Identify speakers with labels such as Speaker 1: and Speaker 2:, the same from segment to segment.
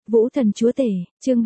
Speaker 1: Vũ thần chúa tể, chương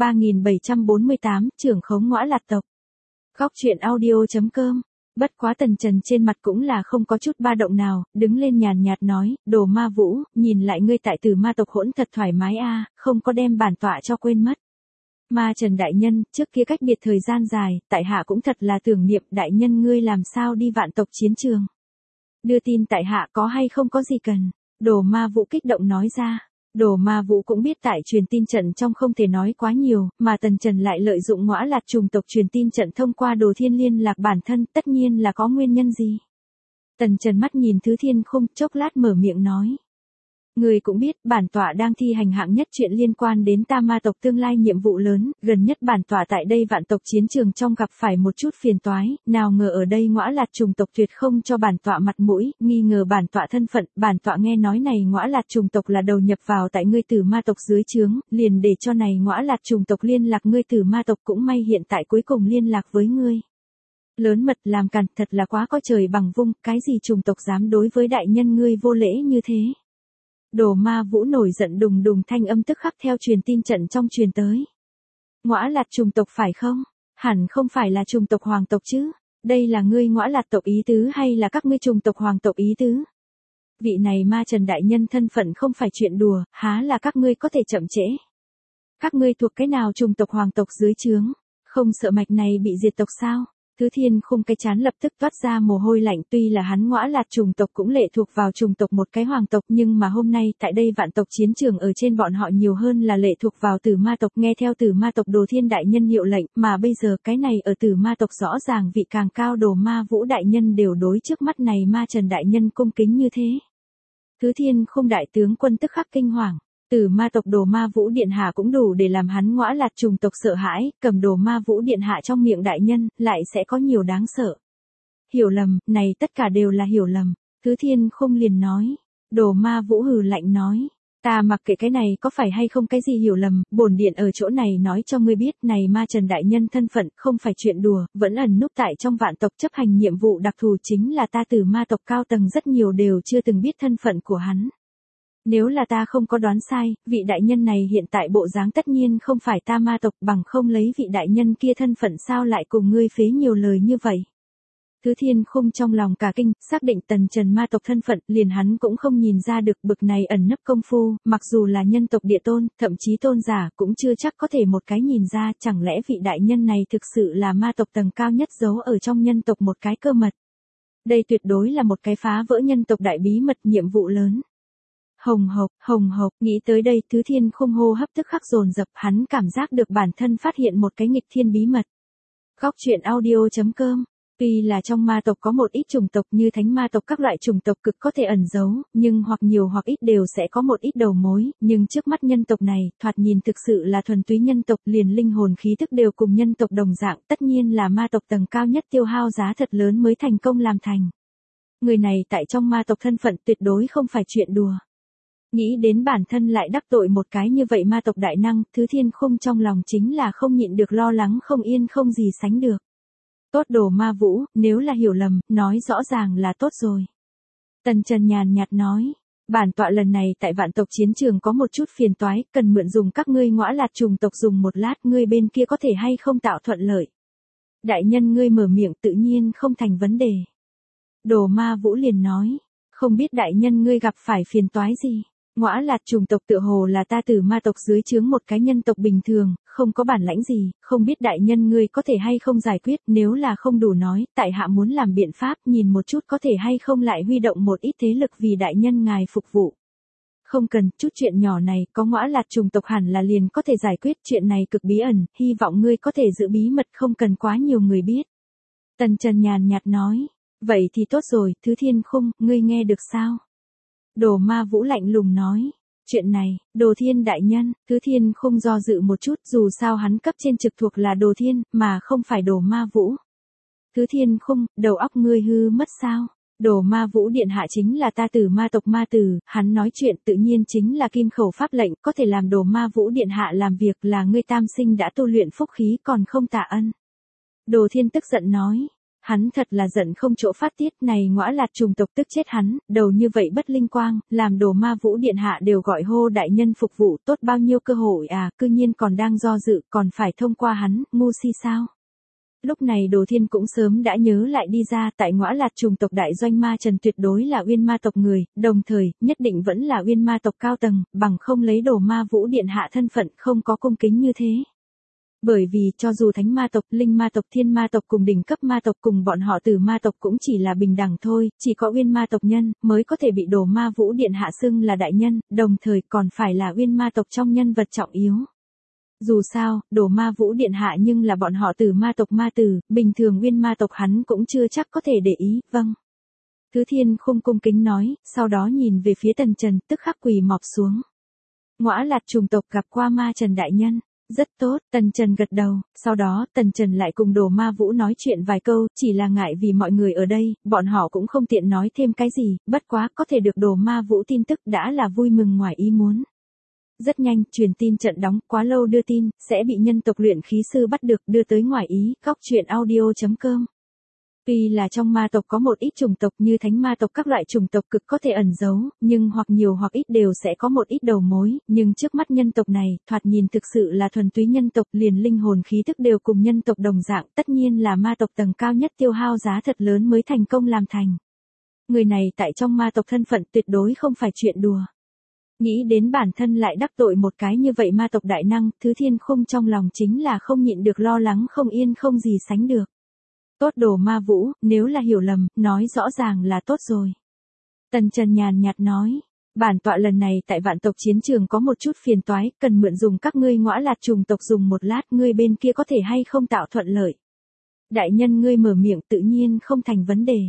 Speaker 1: 3748, trưởng khống ngõa lạt tộc. Góc truyện audio.com. Bất quá Tần Trần trên mặt cũng là không có chút ba động nào, đứng lên nhàn nhạt nói, đồ ma Vũ, nhìn lại ngươi tại Tử Ma tộc hỗn thật thoải mái a, không có đem bản tọa cho quên mất. Ma Trần đại nhân, trước kia cách biệt thời gian dài, tại hạ cũng thật là tưởng niệm đại nhân ngươi làm sao đi vạn tộc chiến trường. Đưa tin tại hạ có hay không có gì cần. Đồ ma Vũ kích động nói ra. Đồ ma Vũ cũng biết tại truyền tin trận trong không thể nói quá nhiều, mà Tần Trần lại lợi dụng ngõa lạt trùng tộc truyền tin trận thông qua Đồ Thiên liên lạc bản thân, tất nhiên là có nguyên nhân gì. Tần Trần mắt nhìn Thứ Thiên Khung, chốc lát mở miệng nói. Người cũng biết, bản tọa đang thi hành hạng nhất chuyện liên quan đến ta ma tộc tương lai nhiệm vụ lớn, gần nhất bản tọa tại đây vạn tộc chiến trường trong gặp phải một chút phiền toái, nào ngờ ở đây ngõa lạt trùng tộc tuyệt không cho bản tọa mặt mũi, nghi ngờ bản tọa thân phận, bản tọa nghe nói này ngõa lạt trùng tộc là đầu nhập vào tại ngươi Tử Ma tộc dưới trướng, liền để cho này ngõa lạt trùng tộc liên lạc ngươi Tử Ma tộc, cũng may hiện tại cuối cùng liên lạc với ngươi. Lớn mật làm càn, thật là quá có trời bằng vung, cái gì trùng tộc dám đối với đại nhân ngươi vô lễ như thế. Đồ ma Vũ nổi giận đùng đùng, thanh âm tức khắc theo truyền tin trận trong truyền tới. Ngõa lạt trùng tộc phải không? Hẳn không phải là trùng tộc hoàng tộc chứ? Đây là ngươi ngõa lạt tộc ý tứ hay là các ngươi trùng tộc hoàng tộc ý tứ? Vị này Ma Trần đại nhân thân phận không phải chuyện đùa, há là các ngươi có thể chậm trễ. Các ngươi thuộc cái nào trùng tộc hoàng tộc dưới trướng? Không sợ mạch này bị diệt tộc sao? Thứ Thiên Khung cái chán lập tức toát ra mồ hôi lạnh, tuy là hắn ngõa lạt trùng tộc cũng lệ thuộc vào trùng tộc một cái hoàng tộc, nhưng mà hôm nay tại đây vạn tộc chiến trường ở trên bọn họ nhiều hơn là lệ thuộc vào Tử Ma tộc, nghe theo Tử Ma tộc Đồ Thiên đại nhân hiệu lệnh, mà bây giờ cái này ở Tử Ma tộc rõ ràng vị càng cao Đồ Ma Vũ đại nhân đều đối trước mắt này Ma Trần đại nhân cung kính như thế. Thứ Thiên Khung đại tướng quân tức khắc kinh hoàng. Tử Ma tộc Đồ Ma Vũ điện hạ cũng đủ để làm hắn ngõa lạt trùng tộc sợ hãi, cầm Đồ Ma Vũ điện hạ trong miệng đại nhân, lại sẽ có nhiều đáng sợ. Hiểu lầm, này tất cả đều là hiểu lầm. Thứ Thiên Khung liền nói. Đồ Ma Vũ hừ lạnh nói. Ta mặc kệ cái này có phải hay không cái gì hiểu lầm, bổn điện ở chỗ này nói cho ngươi biết, này Ma Trần đại nhân thân phận không phải chuyện đùa, vẫn ẩn núp tại trong vạn tộc chấp hành nhiệm vụ đặc thù, chính là ta Tử Ma tộc cao tầng rất nhiều đều chưa từng biết thân phận của hắn. Nếu là ta không có đoán sai, vị đại nhân này hiện tại bộ dáng tất nhiên không phải ta ma tộc, bằng không lấy vị đại nhân kia thân phận sao lại cùng ngươi phế nhiều lời như vậy. Thứ Thiên Khung trong lòng cả kinh, xác định Tần Trần ma tộc thân phận, liền hắn cũng không nhìn ra được bực này ẩn nấp công phu, mặc dù là nhân tộc địa tôn, thậm chí tôn giả, cũng chưa chắc có thể một cái nhìn ra, chẳng lẽ vị đại nhân này thực sự là ma tộc tầng cao nhất giấu ở trong nhân tộc một cái cơ mật. Đây tuyệt đối là một cái phá vỡ nhân tộc đại bí mật nhiệm vụ lớn. Hồng hộc, nghĩ tới đây Thứ Thiên Khung hô hấp tức khắc dồn dập, hắn cảm giác được bản thân phát hiện một cái nghịch thiên bí mật. Góc truyện audio.com. Tuy là trong ma tộc có một ít chủng tộc như thánh ma tộc các loại chủng tộc cực có thể ẩn giấu, nhưng hoặc nhiều hoặc ít đều sẽ có một ít đầu mối, nhưng trước mắt nhân tộc này, thoạt nhìn thực sự là thuần túy nhân tộc, liền linh hồn khí thức đều cùng nhân tộc đồng dạng, tất nhiên là ma tộc tầng cao nhất tiêu hao giá thật lớn mới thành công làm thành. Người này tại trong ma tộc thân phận tuyệt đối không phải chuyện đùa. Nghĩ đến bản thân lại đắc tội một cái như vậy ma tộc đại năng, Thứ Thiên Khung trong lòng chính là không nhịn được lo lắng không yên không gì sánh được. Tốt Đồ Ma Vũ, nếu là hiểu lầm, nói rõ ràng là tốt rồi. Tần Trần nhàn nhạt nói, bản tọa lần này tại vạn tộc chiến trường có một chút phiền toái, cần mượn dùng các ngươi ngõa lạt trùng tộc dùng một lát, ngươi bên kia có thể hay không tạo thuận lợi. Đại nhân ngươi mở miệng tự nhiên không thành vấn đề. Đồ Ma Vũ liền nói, không biết đại nhân ngươi gặp phải phiền toái gì. Ngõa lạt trùng tộc tựa hồ là ta Tử Ma tộc dưới trướng một cái nhân tộc bình thường, không có bản lãnh gì, không biết đại nhân ngươi có thể hay không giải quyết, nếu là không đủ nói, tại hạ muốn làm biện pháp nhìn một chút có thể hay không lại huy động một ít thế lực vì đại nhân ngài phục vụ. Không cần, chút chuyện nhỏ này, có ngõa lạt trùng tộc hẳn là liền có thể giải quyết, chuyện này cực bí ẩn, hy vọng ngươi có thể giữ bí mật, không cần quá nhiều người biết. Tần Trần nhàn nhạt nói, vậy thì tốt rồi, Thứ Thiên Khung, ngươi nghe được sao? Đồ Ma Vũ lạnh lùng nói, chuyện này, Đồ Thiên đại nhân, Thứ Thiên Khung do dự một chút, dù sao hắn cấp trên trực thuộc là Đồ Thiên, mà không phải Đồ Ma Vũ. Thứ Thiên Khung, đầu óc ngươi hư mất sao? Đồ Ma Vũ điện hạ chính là ta Tử Ma tộc ma tử, hắn nói chuyện tự nhiên chính là kim khẩu pháp lệnh, có thể làm Đồ Ma Vũ điện hạ làm việc là ngươi tam sinh đã tu luyện phúc khí còn không tạ ân. Đồ Thiên tức giận nói. Hắn thật là giận không chỗ phát tiết, này ngõa lạt trùng tộc tức chết hắn, đầu như vậy bất linh quang, làm Đồ Ma Vũ điện hạ đều gọi hô đại nhân phục vụ, tốt bao nhiêu cơ hội à, cư nhiên còn đang do dự, còn phải thông qua hắn, ngu si sao? Lúc này Đồ Thiên cũng sớm đã nhớ lại đi ra, tại ngõa lạt trùng tộc đại doanh ma trần tuyệt đối là Uyên Ma tộc người, đồng thời, nhất định vẫn là Uyên Ma tộc cao tầng, bằng không lấy Đồ Ma Vũ điện hạ thân phận không có cung kính như thế. Bởi vì cho dù thánh ma tộc, linh ma tộc, thiên ma tộc cùng đỉnh cấp ma tộc cùng bọn họ tử ma tộc cũng chỉ là bình đẳng thôi, chỉ có Uyên Ma tộc nhân mới có thể bị Đồ Ma Vũ điện hạ xưng là đại nhân, đồng thời còn phải là Uyên Ma tộc trong nhân vật trọng yếu. Dù sao, Đồ Ma Vũ điện hạ nhưng là bọn họ tử ma tộc ma tử, bình thường Uyên Ma tộc hắn cũng chưa chắc có thể để ý, vâng. Thứ Thiên Khung cung kính nói, sau đó nhìn về phía Tần Trần, tức khắc quỳ mọp xuống. Ngõa lạt trùng tộc gặp qua ma Trần đại nhân. Rất tốt, Tần Trần gật đầu, sau đó Tần Trần lại cùng Đồ Ma Vũ nói chuyện vài câu, chỉ là ngại vì mọi người ở đây, bọn họ cũng không tiện nói thêm cái gì, bất quá có thể được Đồ Ma Vũ tin tức đã là vui mừng ngoài ý muốn. Rất nhanh, truyền tin trận đóng, quá lâu đưa tin, sẽ bị nhân tộc luyện khí sư bắt được, đưa tới ngoài ý, góc truyện audio.com. Tuy là trong ma tộc có một ít chủng tộc như thánh ma tộc các loại chủng tộc cực có thể ẩn giấu, nhưng hoặc nhiều hoặc ít đều sẽ có một ít đầu mối, nhưng trước mắt nhân tộc này, thoạt nhìn thực sự là thuần túy nhân tộc, liền linh hồn khí thức đều cùng nhân tộc đồng dạng, tất nhiên là ma tộc tầng cao nhất tiêu hao giá thật lớn mới thành công làm thành. Người này tại trong ma tộc thân phận tuyệt đối không phải chuyện đùa. Nghĩ đến bản thân lại đắc tội một cái như vậy ma tộc đại năng, Thứ Thiên Khung trong lòng chính là không nhịn được lo lắng không yên không gì sánh được. Tốt Đồ Ma Vũ, nếu là hiểu lầm, nói rõ ràng là tốt rồi. Tần Trần nhàn nhạt nói, bản tọa lần này tại vạn tộc chiến trường có một chút phiền toái, cần mượn dùng các ngươi ngõa lạt trùng tộc dùng một lát, ngươi bên kia có thể hay không tạo thuận lợi. Đại nhân ngươi mở miệng tự nhiên không thành vấn đề.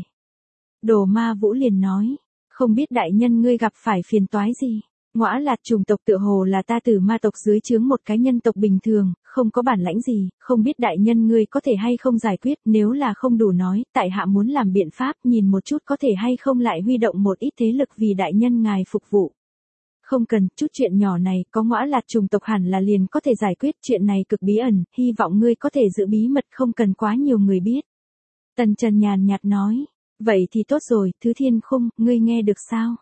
Speaker 1: Đồ Ma Vũ liền nói, không biết đại nhân ngươi gặp phải phiền toái gì. Ngõa lạt trùng tộc tựa hồ là ta tử ma tộc dưới trướng một cái nhân tộc bình thường, không có bản lãnh gì, không biết đại nhân ngươi có thể hay không giải quyết, nếu là không đủ nói, tại hạ muốn làm biện pháp, nhìn một chút có thể hay không lại huy động một ít thế lực vì đại nhân ngài phục vụ. Không cần, chút chuyện nhỏ này, có ngõa lạt trùng tộc hẳn là liền có thể giải quyết, chuyện này cực bí ẩn, hy vọng ngươi có thể giữ bí mật, không cần quá nhiều người biết. Tần Trần nhàn nhạt nói, vậy thì tốt rồi, Thứ Thiên Khung, ngươi nghe được sao?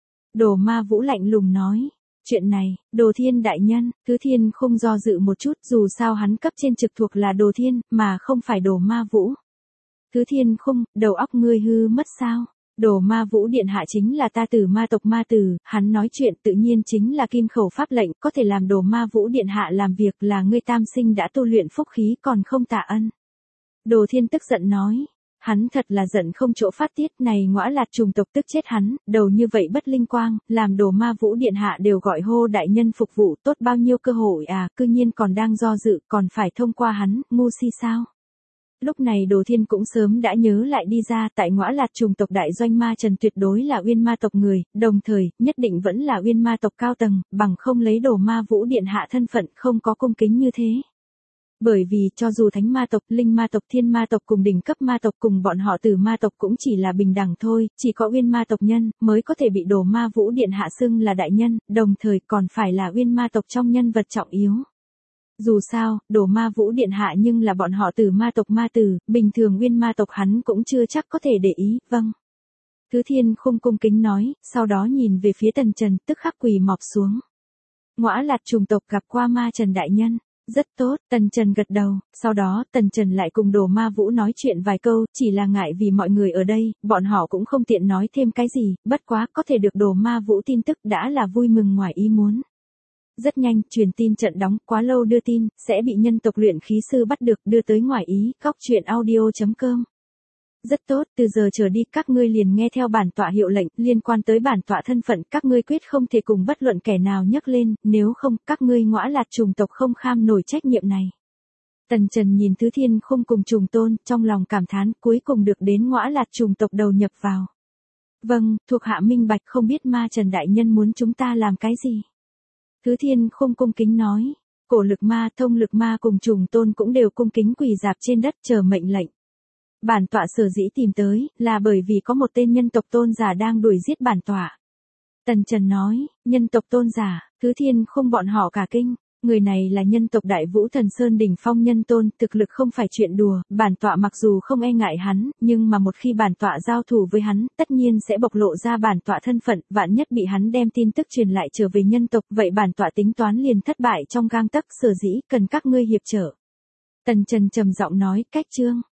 Speaker 1: Đồ Ma Vũ lạnh lùng nói, chuyện này, Đồ Thiên đại nhân, Thứ Thiên Khung do dự một chút, dù sao hắn cấp trên trực thuộc là Đồ Thiên, mà không phải Đồ Ma Vũ. Thứ Thiên Khung, đầu óc ngươi hư mất sao? Đồ Ma Vũ điện hạ chính là ta tử ma tộc ma tử, hắn nói chuyện tự nhiên chính là kim khẩu pháp lệnh, có thể làm Đồ Ma Vũ điện hạ làm việc là ngươi tam sinh đã tu luyện phúc khí còn không tạ ân. Đồ Thiên tức giận nói. Hắn thật là giận không chỗ phát tiết, này ngõa lạt trùng tộc tức chết hắn, đầu như vậy bất linh quang, làm Đồ Ma Vũ điện hạ đều gọi hô đại nhân phục vụ, tốt bao nhiêu cơ hội à, cư nhiên còn đang do dự, còn phải thông qua hắn, ngu si sao? Lúc này Đồ Thiên cũng sớm đã nhớ lại đi ra, tại ngõa lạt trùng tộc đại doanh ma trần tuyệt đối là Uyên Ma tộc người, đồng thời, nhất định vẫn là Uyên Ma tộc cao tầng, bằng không lấy Đồ Ma Vũ điện hạ thân phận không có cung kính như thế. Bởi vì cho dù thánh ma tộc, linh ma tộc, thiên ma tộc cùng đỉnh cấp ma tộc cùng bọn họ tử ma tộc cũng chỉ là bình đẳng thôi, chỉ có Uyên Ma tộc nhân mới có thể bị Đồ Ma Vũ điện hạ xưng là đại nhân, đồng thời còn phải là Uyên Ma tộc trong nhân vật trọng yếu. Dù sao, Đồ Ma Vũ điện hạ nhưng là bọn họ tử ma tộc ma tử, bình thường Uyên Ma tộc hắn cũng chưa chắc có thể để ý, vâng. Thứ Thiên Khung cung kính nói, sau đó nhìn về phía Tần Trần, tức khắc quỳ mọp xuống. Ngõa lạt trùng tộc gặp qua ma Trần đại nhân. Rất tốt, Tần Trần gật đầu, sau đó Tần Trần lại cùng Đồ Ma Vũ nói chuyện vài câu, chỉ là ngại vì mọi người ở đây, bọn họ cũng không tiện nói thêm cái gì, bất quá có thể được Đồ Ma Vũ tin tức đã là vui mừng ngoài ý muốn. Rất nhanh, truyền tin trận đóng, quá lâu đưa tin, sẽ bị nhân tộc luyện khí sư bắt được, đưa tới ngoài ý, góc truyện audio.com. Rất tốt, từ giờ trở đi các ngươi liền nghe theo bản tọa hiệu lệnh, liên quan tới bản tọa thân phận các ngươi quyết không thể cùng bất luận kẻ nào nhắc lên, nếu không các ngươi ngõa lạt trùng tộc không kham nổi trách nhiệm này. Tần Trần nhìn Thứ Thiên Khung cùng trùng tôn, trong lòng cảm thán cuối cùng được đến ngõa lạt trùng tộc đầu nhập vào. Vâng, thuộc hạ minh bạch không biết ma Trần đại nhân muốn chúng ta làm cái gì. Thứ Thiên Khung cung kính nói, cổ lực ma, thông lực ma cùng trùng tôn cũng đều cung kính quỳ dạp trên đất chờ mệnh lệnh. Bản tọa sở dĩ tìm tới, là bởi vì có một tên nhân tộc tôn giả đang đuổi giết bản tọa. Tần Trần nói, nhân tộc tôn giả, Thứ Thiên Khung bọn họ cả kinh, Người này là nhân tộc Đại Vũ Thần Sơn đỉnh phong nhân tôn, thực lực không phải chuyện đùa, bản tọa mặc dù không e ngại hắn, nhưng mà một khi bản tọa giao thủ với hắn, tất nhiên sẽ bộc lộ ra bản tọa thân phận, vạn nhất bị hắn đem tin tức truyền lại trở về nhân tộc, vậy bản tọa tính toán liền thất bại trong gang tấc, sở dĩ cần các ngươi hiệp trợ. Tần Trần trầm giọng nói, cách chương.